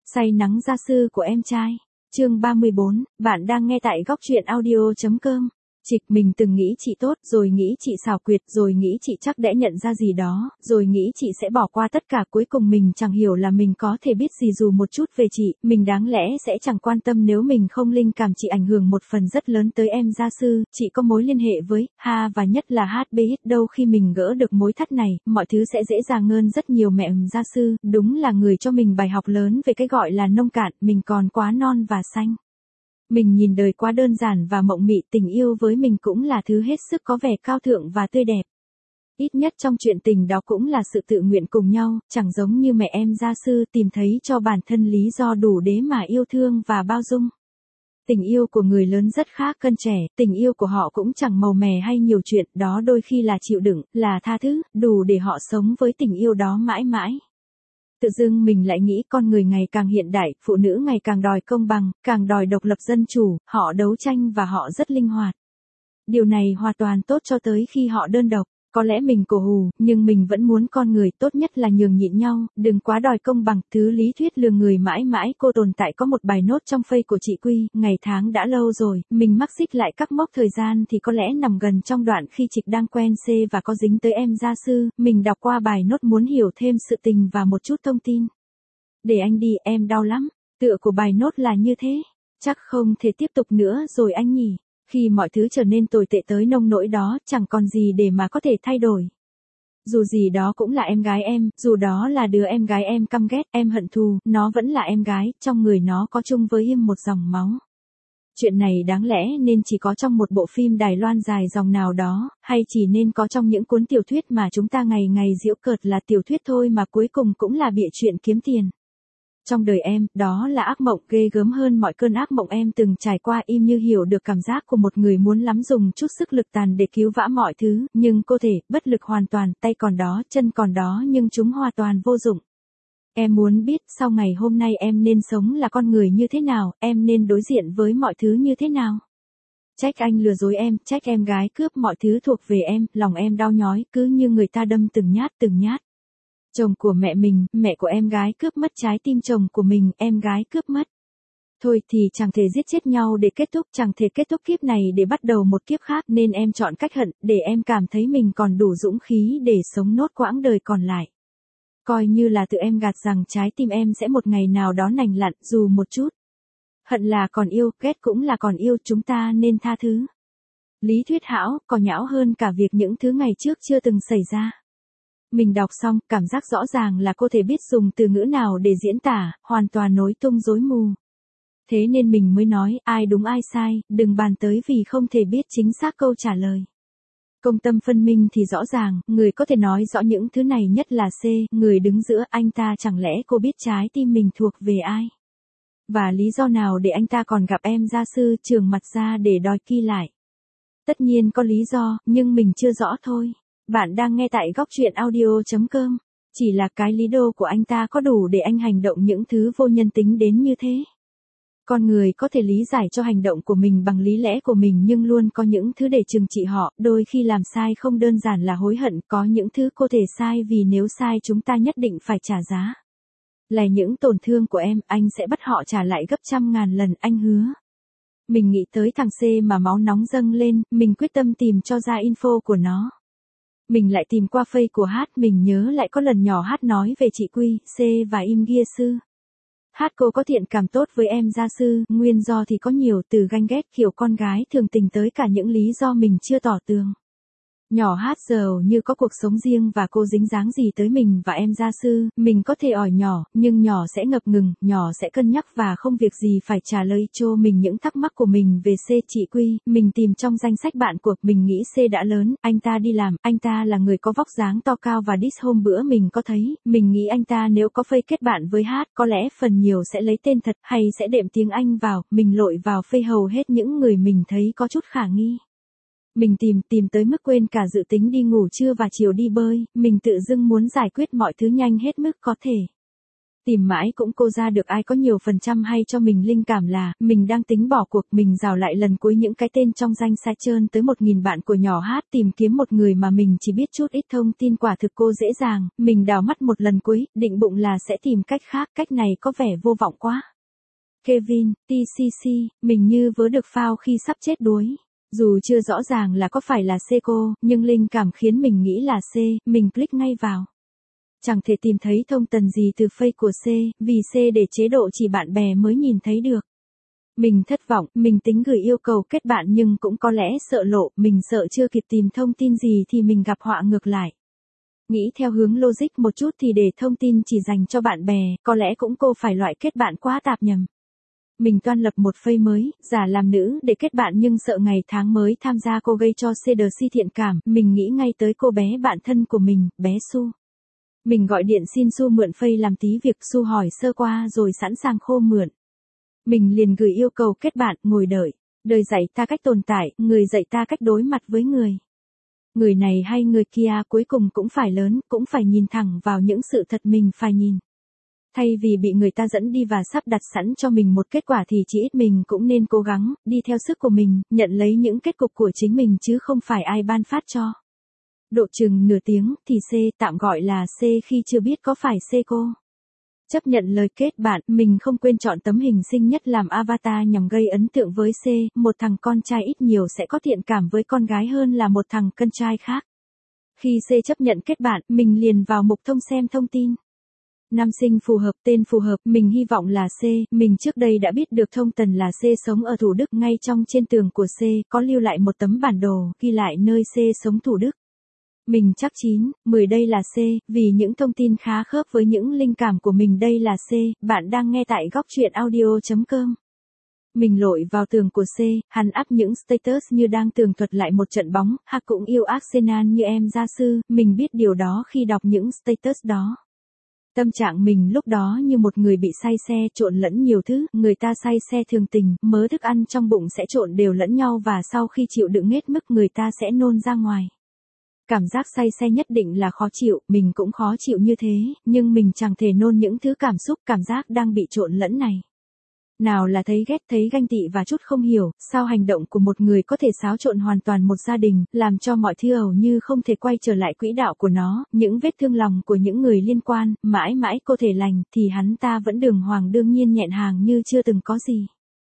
Say nắng gia sư của em trai. Chương 34, bạn đang nghe tại góc truyện audio.com. Trịch, mình từng nghĩ chị tốt, rồi nghĩ chị xảo quyệt, rồi nghĩ chị chắc đẽ nhận ra gì đó, rồi nghĩ chị sẽ bỏ qua tất cả, cuối cùng mình chẳng hiểu là mình có thể biết gì dù một chút về chị, mình đáng lẽ sẽ chẳng quan tâm nếu mình không linh cảm chị ảnh hưởng một phần rất lớn tới em gia sư, chị có mối liên hệ với, và nhất là HB đâu khi mình gỡ được mối thắt này, mọi thứ sẽ dễ dàng hơn rất nhiều mẹ gia sư, đúng là người cho mình bài học lớn về cái gọi là nông cạn, mình còn quá non và xanh. Mình nhìn đời quá đơn giản và mộng mị, tình yêu với mình cũng là thứ hết sức có vẻ cao thượng và tươi đẹp. Ít nhất trong chuyện tình đó cũng là sự tự nguyện cùng nhau, chẳng giống như mẹ em gia sư tìm thấy cho bản thân lý do đủ để mà yêu thương và bao dung. Tình yêu của người lớn rất khác cân trẻ, tình yêu của họ cũng chẳng màu mè hay nhiều chuyện, đó đôi khi là chịu đựng, là tha thứ, đủ để họ sống với tình yêu đó mãi mãi. Tự dưng mình lại nghĩ con người ngày càng hiện đại, phụ nữ ngày càng đòi công bằng, càng đòi độc lập dân chủ, họ đấu tranh và họ rất linh hoạt. Điều này hoàn toàn tốt cho tới khi họ đơn độc. Có lẽ mình cổ hủ, nhưng mình vẫn muốn con người tốt nhất là nhường nhịn nhau, đừng quá đòi công bằng, thứ lý thuyết lừa người mãi mãi. Cô tồn tại có một bài nốt trong phây của chị Quy, ngày tháng đã lâu rồi, mình mắc xích lại các mốc thời gian thì có lẽ nằm gần trong đoạn khi Trịch đang quen C và có dính tới em gia sư, mình đọc qua bài nốt muốn hiểu thêm sự tình và một chút thông tin. Để anh đi, em đau lắm, tựa của bài nốt là như thế, chắc không thể tiếp tục nữa rồi anh nhỉ. Khi mọi thứ trở nên tồi tệ tới nông nỗi đó, chẳng còn gì để mà có thể thay đổi. Dù gì đó cũng là em gái em, dù đó là đứa em gái em căm ghét, em hận thù, nó vẫn là em gái, trong người nó có chung với em một dòng máu. Chuyện này đáng lẽ nên chỉ có trong một bộ phim Đài Loan dài dòng nào đó, hay chỉ nên có trong những cuốn tiểu thuyết mà chúng ta ngày ngày giễu cợt là tiểu thuyết thôi mà cuối cùng cũng là bịa chuyện kiếm tiền. Trong đời em, đó là ác mộng ghê gớm hơn mọi cơn ác mộng em từng trải qua, im như hiểu được cảm giác của một người muốn lắm dùng chút sức lực tàn để cứu vãn mọi thứ, nhưng cô thể, bất lực hoàn toàn, tay còn đó, chân còn đó nhưng chúng hoàn toàn vô dụng. Em muốn biết, sau ngày hôm nay em nên sống là con người như thế nào, em nên đối diện với mọi thứ như thế nào. Trách anh lừa dối em, trách em gái cướp mọi thứ thuộc về em, lòng em đau nhói, cứ như người ta đâm từng nhát từng nhát. Chồng của mẹ mình, mẹ của em gái cướp mất trái tim chồng của mình, em gái cướp mất. Thôi thì chẳng thể giết chết nhau để kết thúc, chẳng thể kết thúc kiếp này để bắt đầu một kiếp khác, nên em chọn cách hận, để em cảm thấy mình còn đủ dũng khí để sống nốt quãng đời còn lại. Coi như là tự em gạt rằng trái tim em sẽ một ngày nào đó nành lặn, dù một chút. Hận là còn yêu, ghét cũng là còn yêu, chúng ta nên tha thứ. Lý thuyết hão, còn nhão hơn cả việc những thứ ngày trước chưa từng xảy ra. Mình đọc xong, cảm giác rõ ràng là cô thể biết dùng từ ngữ nào để diễn tả, hoàn toàn rối tung rối mù. Thế nên mình mới nói, ai đúng ai sai, đừng bàn tới vì không thể biết chính xác câu trả lời. Công tâm phân minh thì rõ ràng, người có thể nói rõ những thứ này nhất là C, người đứng giữa, anh ta chẳng lẽ cô biết trái tim mình thuộc về ai? Và lý do nào để anh ta còn gặp em gia sư trường mặt ra để đòi ki lại? Tất nhiên có lý do, nhưng mình chưa rõ thôi. Bạn đang nghe tại góc truyện audio.com. Chỉ là cái lý do của anh ta có đủ để anh hành động những thứ vô nhân tính đến như thế. Con người có thể lý giải cho hành động của mình bằng lý lẽ của mình nhưng luôn có những thứ để trừng trị họ, đôi khi làm sai không đơn giản là hối hận, có những thứ cô thể sai vì nếu sai chúng ta nhất định phải trả giá. Là những tổn thương của em, anh sẽ bắt họ trả lại gấp trăm ngàn lần, anh hứa. Mình nghĩ tới thằng C mà máu nóng dâng lên, mình quyết tâm tìm cho ra info của nó. Mình lại tìm qua phây của mình nhớ lại có lần nhỏ nói về chị Quy, C và im gia sư. Cô có thiện cảm tốt với em gia sư, nguyên do thì có nhiều, từ ganh ghét kiểu con gái thường tình tới cả những lý do mình chưa tỏ tường. Nhỏ giờ như có cuộc sống riêng và cô dính dáng gì tới mình và em gia sư, mình có thể ỏi nhỏ, nhưng nhỏ sẽ ngập ngừng, nhỏ sẽ cân nhắc và không việc gì phải trả lời cho mình những thắc mắc của mình về C. Chị Quy, mình tìm trong danh sách bạn của, mình nghĩ C đã lớn, anh ta đi làm, anh ta là người có vóc dáng to cao và diss hôm bữa mình có thấy, mình nghĩ anh ta nếu có phây kết bạn với có lẽ phần nhiều sẽ lấy tên thật hay sẽ đệm tiếng Anh vào, mình lội vào phây hầu hết những người mình thấy có chút khả nghi. Mình tìm tới mức quên cả dự tính đi ngủ trưa và chiều đi bơi, mình tự dưng muốn giải quyết mọi thứ nhanh hết mức có thể. Tìm mãi cũng cô ra được ai có nhiều phần trăm hay cho mình linh cảm là, mình đang tính bỏ cuộc, mình rào lại lần cuối những cái tên trong danh sách trơn tới 1.000 bạn của nhỏ hát tìm kiếm một người mà mình chỉ biết chút ít thông tin quả thực cô dễ dàng, mình đào mắt một lần cuối, định bụng là sẽ tìm cách khác, cách này có vẻ vô vọng quá. Kevin, TCC, mình như vớ được phao khi sắp chết đuối. Dù chưa rõ ràng là có phải là C cô, nhưng linh cảm khiến mình nghĩ là C, mình click ngay vào. Chẳng thể tìm thấy thông tần gì từ face của C, vì C để chế độ chỉ bạn bè mới nhìn thấy được. Mình thất vọng, mình tính gửi yêu cầu kết bạn nhưng cũng có lẽ sợ lộ, mình sợ chưa kịp tìm thông tin gì thì mình gặp họa ngược lại. Nghĩ theo hướng logic một chút thì để thông tin chỉ dành cho bạn bè, có lẽ cũng cô phải loại kết bạn quá tạp nhầm. Mình toan lập một face mới, giả làm nữ để kết bạn nhưng sợ ngày tháng mới tham gia cô gây cho CDC thiện cảm, mình nghĩ ngay tới cô bé bạn thân của mình, bé Su. Mình gọi điện xin Su mượn face làm tí việc, Su hỏi sơ qua rồi sẵn sàng khô mượn. Mình liền gửi yêu cầu kết bạn, ngồi đợi. Đời dạy ta cách tồn tại, người dạy ta cách đối mặt với người. Người này hay người kia cuối cùng cũng phải lớn, cũng phải nhìn thẳng vào những sự thật mình phải nhìn. Thay vì bị người ta dẫn đi và sắp đặt sẵn cho mình một kết quả thì chỉ ít mình cũng nên cố gắng, đi theo sức của mình, nhận lấy những kết cục của chính mình chứ không phải ai ban phát cho. Độ chừng nửa tiếng thì C, tạm gọi là C khi chưa biết có phải C cô. Chấp nhận lời kết bạn, mình không quên chọn tấm hình xinh nhất làm avatar nhằm gây ấn tượng với C, một thằng con trai ít nhiều sẽ có thiện cảm với con gái hơn là một thằng con trai khác. Khi C chấp nhận kết bạn, mình liền vào mục thông xem thông tin. Nam sinh phù hợp, tên phù hợp, mình hy vọng là C, mình trước đây đã biết được thông tần là C sống ở Thủ Đức, ngay trong trên tường của C, có lưu lại một tấm bản đồ, ghi lại nơi C sống Thủ Đức. Mình chắc 9, 10 đây là C, vì những thông tin khá khớp với những linh cảm của mình đây là C, bạn đang nghe tại góc truyện audio.com. Mình lội vào tường của C, hắn up những status như đang tường thuật lại một trận bóng, hoặc cũng yêu Arsenal như em gia sư, mình biết điều đó khi đọc những status đó. Tâm trạng mình lúc đó như một người bị say xe trộn lẫn nhiều thứ, người ta say xe thường tình, mớ thức ăn trong bụng sẽ trộn đều lẫn nhau và sau khi chịu đựng hết mức người ta sẽ nôn ra ngoài. Cảm giác say xe nhất định là khó chịu, mình cũng khó chịu như thế, nhưng mình chẳng thể nôn những thứ cảm xúc cảm giác đang bị trộn lẫn này. Nào là thấy ghét, thấy ganh tị và chút không hiểu, sao hành động của một người có thể xáo trộn hoàn toàn một gia đình, làm cho mọi thứ hầu như không thể quay trở lại quỹ đạo của nó, những vết thương lòng của những người liên quan, mãi mãi có thể lành, thì hắn ta vẫn đường hoàng đương nhiên nhẹn hàng như chưa từng có gì.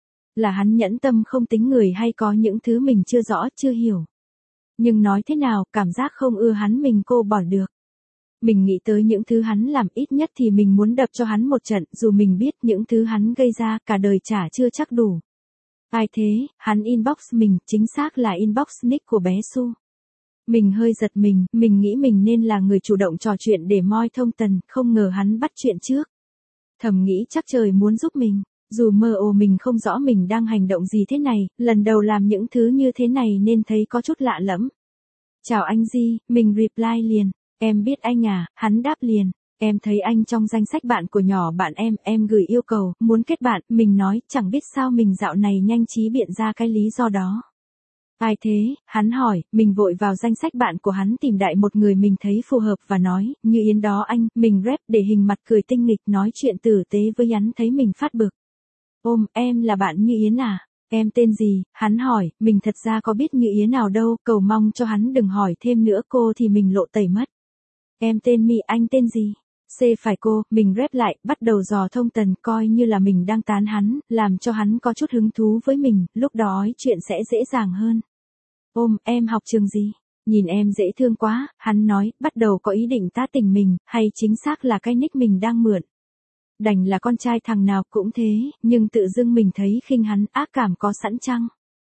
Là hắn nhẫn tâm không tính người hay có những thứ mình chưa rõ, chưa hiểu. Nhưng nói thế nào, cảm giác không ưa hắn mình cô bỏ được. Mình nghĩ tới những thứ hắn làm ít nhất thì mình muốn đập cho hắn một trận, dù mình biết những thứ hắn gây ra cả đời chả chưa chắc đủ. Ai thế, hắn inbox mình, chính xác là inbox nick của bé Su. Mình hơi giật mình nghĩ mình nên là người chủ động trò chuyện để moi thông tần, không ngờ hắn bắt chuyện trước. Thầm nghĩ chắc trời muốn giúp mình, dù mơ hồ mình không rõ mình đang hành động gì thế này, lần đầu làm những thứ như thế này nên thấy có chút lạ lẫm. Chào anh Di, mình reply liền. Em biết anh à, hắn đáp liền. Em thấy anh trong danh sách bạn của nhỏ bạn em gửi yêu cầu, muốn kết bạn, mình nói, chẳng biết sao mình dạo này nhanh trí biện ra cái lý do đó. Ai thế, hắn hỏi, mình vội vào danh sách bạn của hắn tìm đại một người mình thấy phù hợp và nói, như Yến đó anh, mình rep để hình mặt cười tinh nghịch nói chuyện tử tế với hắn thấy mình phát bực. Ôm, em là bạn Như Yến à? Em tên gì? Hắn hỏi, mình thật ra có biết Như Yến nào đâu, cầu mong cho hắn đừng hỏi thêm nữa cô thì mình lộ tẩy mất. Em tên My, anh tên gì? C phải cô, mình rep lại, bắt đầu dò thông tần coi như là mình đang tán hắn, làm cho hắn có chút hứng thú với mình, lúc đó chuyện sẽ dễ dàng hơn. Ôm, em học trường gì? Nhìn em dễ thương quá, hắn nói, bắt đầu có ý định tá tình mình, hay chính xác là cái nick mình đang mượn. Đành là con trai thằng nào cũng thế, nhưng tự dưng mình thấy khinh hắn, ác cảm có sẵn chăng?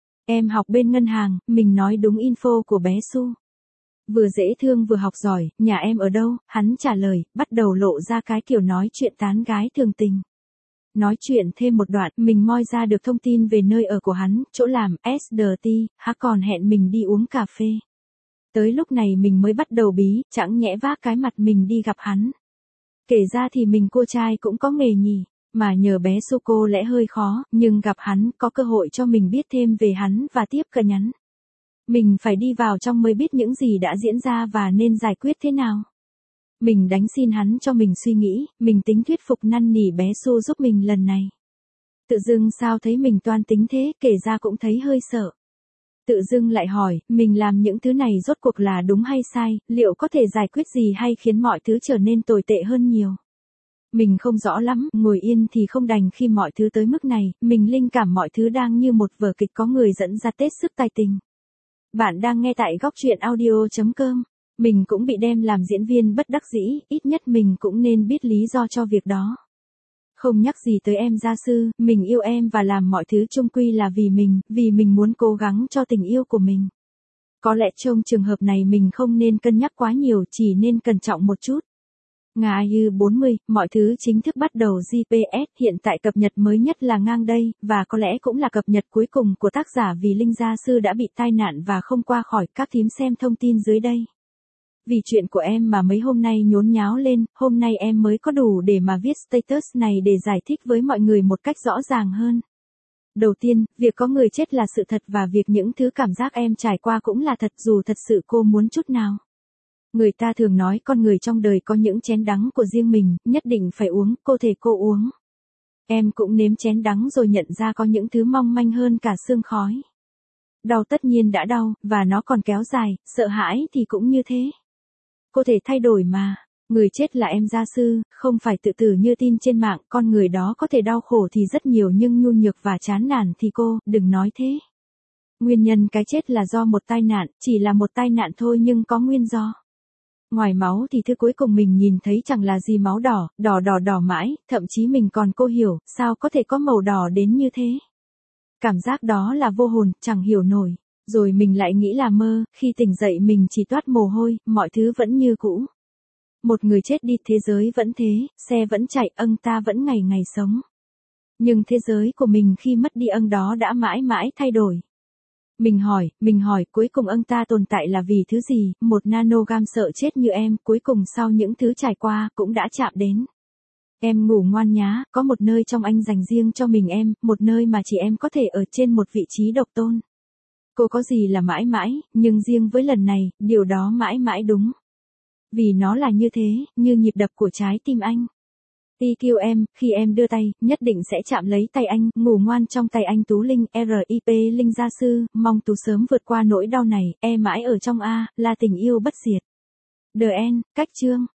Em học bên ngân hàng, mình nói đúng info của bé Su. Vừa dễ thương vừa học giỏi, nhà em ở đâu? Hắn trả lời, bắt đầu lộ ra cái kiểu nói chuyện tán gái thường tình. Nói chuyện thêm một đoạn, mình moi ra được thông tin về nơi ở của hắn, chỗ làm, SDT, còn hẹn mình đi uống cà phê. Tới lúc này mình mới bắt đầu bí, chẳng nhẽ vác cái mặt mình đi gặp hắn. Kể ra thì mình cô trai cũng có nghề nhỉ, mà nhờ bé Su cô lẽ hơi khó, nhưng gặp hắn có cơ hội cho mình biết thêm về hắn và tiếp cận nhắn. Mình phải đi vào trong mới biết những gì đã diễn ra và nên giải quyết thế nào. Mình đánh xin hắn cho mình suy nghĩ, mình tính thuyết phục năn nỉ bé Su giúp mình lần này. Tự dưng sao thấy mình toan tính thế, kể ra cũng thấy hơi sợ. Tự dưng lại hỏi, mình làm những thứ này rốt cuộc là đúng hay sai, liệu có thể giải quyết gì hay khiến mọi thứ trở nên tồi tệ hơn nhiều. Mình không rõ lắm, ngồi yên thì không đành khi mọi thứ tới mức này, mình linh cảm mọi thứ đang như một vở kịch có người dẫn ra tết sức tài tình. Bạn đang nghe tại góc truyện audio.com. Mình cũng bị đem làm diễn viên bất đắc dĩ, ít nhất mình cũng nên biết lý do cho việc đó. Không nhắc gì tới em gia sư, mình yêu em và làm mọi thứ chung quy là vì mình muốn cố gắng cho tình yêu của mình. Có lẽ trong trường hợp này mình không nên cân nhắc quá nhiều, chỉ nên cẩn trọng một chút. Nga IU 40, mọi thứ chính thức bắt đầu GPS, hiện tại cập nhật mới nhất là ngang đây, và có lẽ cũng là cập nhật cuối cùng của tác giả vì Linh gia sư đã bị tai nạn và không qua khỏi, các thím xem thông tin dưới đây. Vì chuyện của em mà mấy hôm nay nhốn nháo lên, hôm nay em mới có đủ để mà viết status này để giải thích với mọi người một cách rõ ràng hơn. Đầu tiên, việc có người chết là sự thật và việc những thứ cảm giác em trải qua cũng là thật dù thật sự cô muốn chút nào. Người ta thường nói con người trong đời có những chén đắng của riêng mình, nhất định phải uống, cô uống. Em cũng nếm chén đắng rồi nhận ra có những thứ mong manh hơn cả sương khói. Đau tất nhiên đã đau, và nó còn kéo dài, sợ hãi thì cũng như thế. Cô thể thay đổi mà. Người chết là em gia sư, không phải tự tử như tin trên mạng, con người đó có thể đau khổ thì rất nhiều nhưng nhu nhược và chán nản thì cô, đừng nói thế. Nguyên nhân cái chết là do một tai nạn, chỉ là một tai nạn thôi nhưng có nguyên do. Ngoài máu thì thứ cuối cùng mình nhìn thấy chẳng là gì máu đỏ, đỏ mãi, thậm chí mình còn cô hiểu, sao có thể có màu đỏ đến như thế. Cảm giác đó là vô hồn, chẳng hiểu nổi. Rồi mình lại nghĩ là mơ, khi tỉnh dậy mình chỉ toát mồ hôi, mọi thứ vẫn như cũ. Một người chết đi, thế giới vẫn thế, xe vẫn chạy, ta vẫn ngày ngày sống. Nhưng thế giới của mình khi mất đi đó đã mãi mãi thay đổi. Mình hỏi, cuối cùng ta tồn tại là vì thứ gì, một nanogam sợ chết như em, cuối cùng sau những thứ trải qua, cũng đã chạm đến. Em ngủ ngoan nhá, có một nơi trong anh dành riêng cho mình em, một nơi mà chỉ em có thể ở trên một vị trí độc tôn. Cô có gì là mãi mãi, nhưng riêng với lần này, điều đó mãi mãi đúng. Vì nó là như thế, như nhịp đập của trái tim anh. TQ em, khi em đưa tay, nhất định sẽ chạm lấy tay anh, ngủ ngoan trong tay anh Tú Linh, RIP Linh gia sư, mong Tú sớm vượt qua nỗi đau này, mãi ở trong A, là tình yêu bất diệt. The End, cách chương.